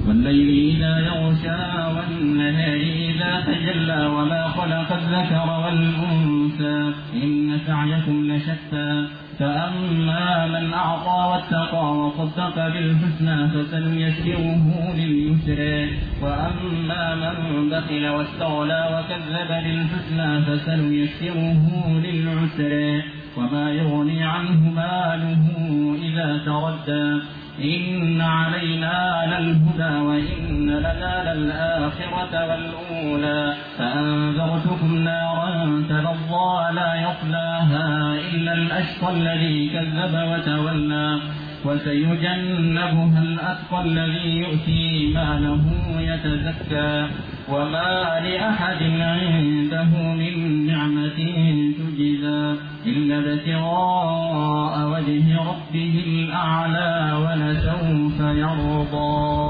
والليل إذا يغشى والنهار إذا تجلى وما خلق الذكر والأنثى إن سعيكم لشتى فأما من أعطى واتقى وصدق بالحسنى فسنيسره لليسرى وأما من بخل واستغنى وكذب بالحسنى فسنيسره للعسرى وما يغني عنه ماله إذا تردى إن علينا للهدى وإن لنا للآخرة والأولى فأنذرتكم نارا تلظى لا يصلاها إلا الأشقى الذي كذب وتولى وسيجنبها الأتقى الذي يؤتي ماله يتزكى وما لأحد عنده من نعمة تجزى إلا ابتغاء وجه ربه الأعلى ولسوف يرضى.